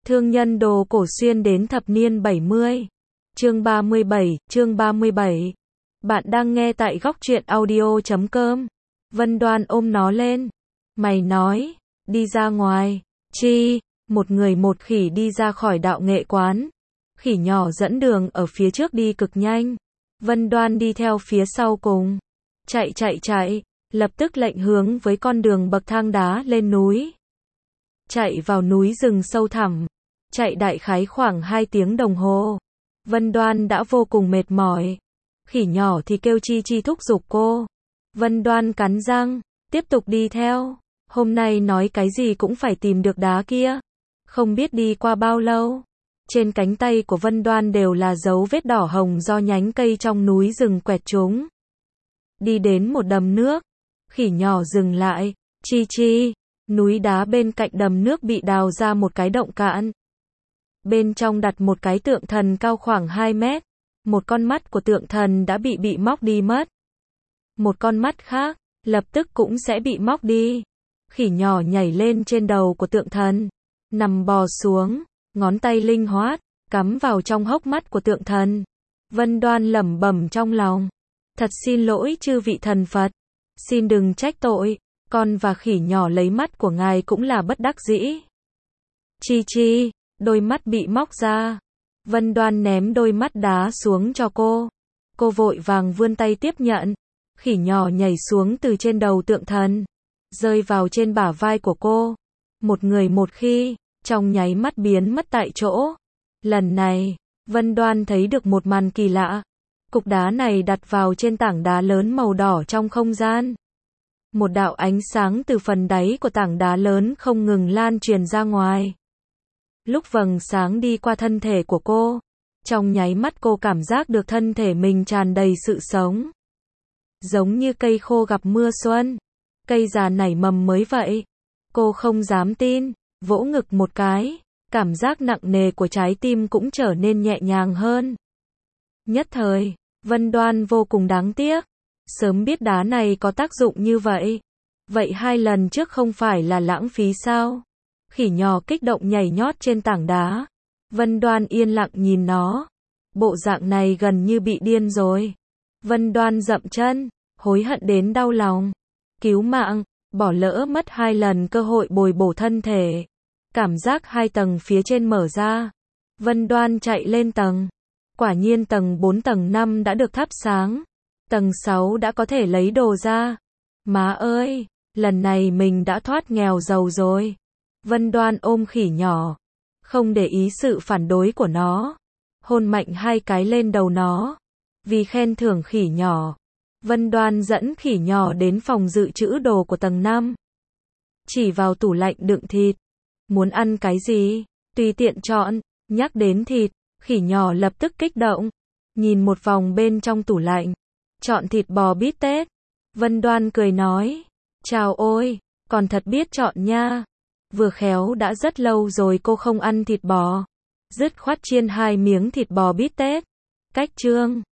Thương nhân đồ cổ xuyên đến thập niên 70. Chương 37. Bạn đang nghe tại góc truyện audio.com. Vân Đoan ôm nó lên. Mày nói, đi ra ngoài. Chi, một người một khỉ đi ra khỏi đạo nghệ quán. Khỉ nhỏ dẫn đường ở phía trước đi cực nhanh. Vân Đoan đi theo phía sau cùng. Chạy, lập tức lệnh hướng với con đường bậc thang đá lên núi. Chạy vào núi rừng sâu thẳm. Chạy đại khái khoảng 2 tiếng đồng hồ. Vân Đoan đã vô cùng mệt mỏi. Khỉ nhỏ thì kêu chi thúc giục cô. Vân Đoan cắn răng, tiếp tục đi theo. Hôm nay nói cái gì cũng phải tìm được đá kia. Không biết đi qua bao lâu. Trên cánh tay của Vân Đoan đều là dấu vết đỏ hồng do nhánh cây trong núi rừng quẹt chúng. Đi đến một đầm nước. Khỉ nhỏ dừng lại. Chi. Núi đá bên cạnh đầm nước bị đào ra một cái động cạn. Bên trong đặt một cái tượng thần cao khoảng 2 mét. Một con mắt của tượng thần đã bị móc đi mất. Một con mắt khác, lập tức cũng sẽ bị móc đi. Khỉ nhỏ nhảy lên trên đầu của tượng thần. Nằm bò xuống, ngón tay linh hoạt, cắm vào trong hốc mắt của tượng thần. Vân Đoan lẩm bẩm trong lòng. Thật xin lỗi chư vị thần Phật. Xin đừng trách tội. Con và khỉ nhỏ lấy mắt của ngài cũng là bất đắc dĩ. Chi, đôi mắt bị móc ra. Vân Đoan ném đôi mắt đá xuống cho cô. Cô vội vàng vươn tay tiếp nhận. Khỉ nhỏ nhảy xuống từ trên đầu tượng thần, rơi vào trên bả vai của cô. Một người một khi, trong nháy mắt biến mất tại chỗ. Lần này, Vân Đoan thấy được một màn kỳ lạ. Cục đá này đặt vào trên tảng đá lớn màu đỏ trong không gian. Một đạo ánh sáng từ phần đáy của tảng đá lớn không ngừng lan truyền ra ngoài. Lúc vầng sáng đi qua thân thể của cô, trong nháy mắt cô cảm giác được thân thể mình tràn đầy sự sống. Giống như cây khô gặp mưa xuân, cây già nảy mầm mới vậy. Cô không dám tin, vỗ ngực một cái, cảm giác nặng nề của trái tim cũng trở nên nhẹ nhàng hơn. Nhất thời, Vân Đoan vô cùng đáng tiếc. Sớm biết đá này có tác dụng như vậy. Vậy 2 lần trước không phải là lãng phí sao? Khỉ nhỏ kích động nhảy nhót trên tảng đá. Vân Đoan yên lặng nhìn nó. Bộ dạng này gần như bị điên rồi. Vân Đoan dậm chân, hối hận đến đau lòng. Cứu mạng, bỏ lỡ mất 2 lần cơ hội bồi bổ thân thể. Cảm giác 2 tầng phía trên mở ra. Vân Đoan chạy lên tầng. Quả nhiên tầng 4 tầng 5 đã được thắp sáng. Tầng 6 đã có thể lấy đồ ra. Má ơi, lần này mình đã thoát nghèo giàu rồi. Vân Đoan ôm khỉ nhỏ, không để ý sự phản đối của nó. Hôn mạnh 2 cái lên đầu nó. Vì khen thưởng khỉ nhỏ, Vân Đoan dẫn khỉ nhỏ đến phòng dự trữ đồ của tầng 5. Chỉ vào tủ lạnh đựng thịt. Muốn ăn cái gì? Tùy tiện chọn. Nhắc đến thịt, khỉ nhỏ lập tức kích động. Nhìn một vòng bên trong tủ lạnh. Chọn thịt bò bít tết. Vân Đoan cười nói. Chào ôi, còn thật biết chọn nha. Vừa khéo đã rất lâu rồi cô không ăn thịt bò. Dứt khoát chiên 2 miếng thịt bò bít tết. Cách chương.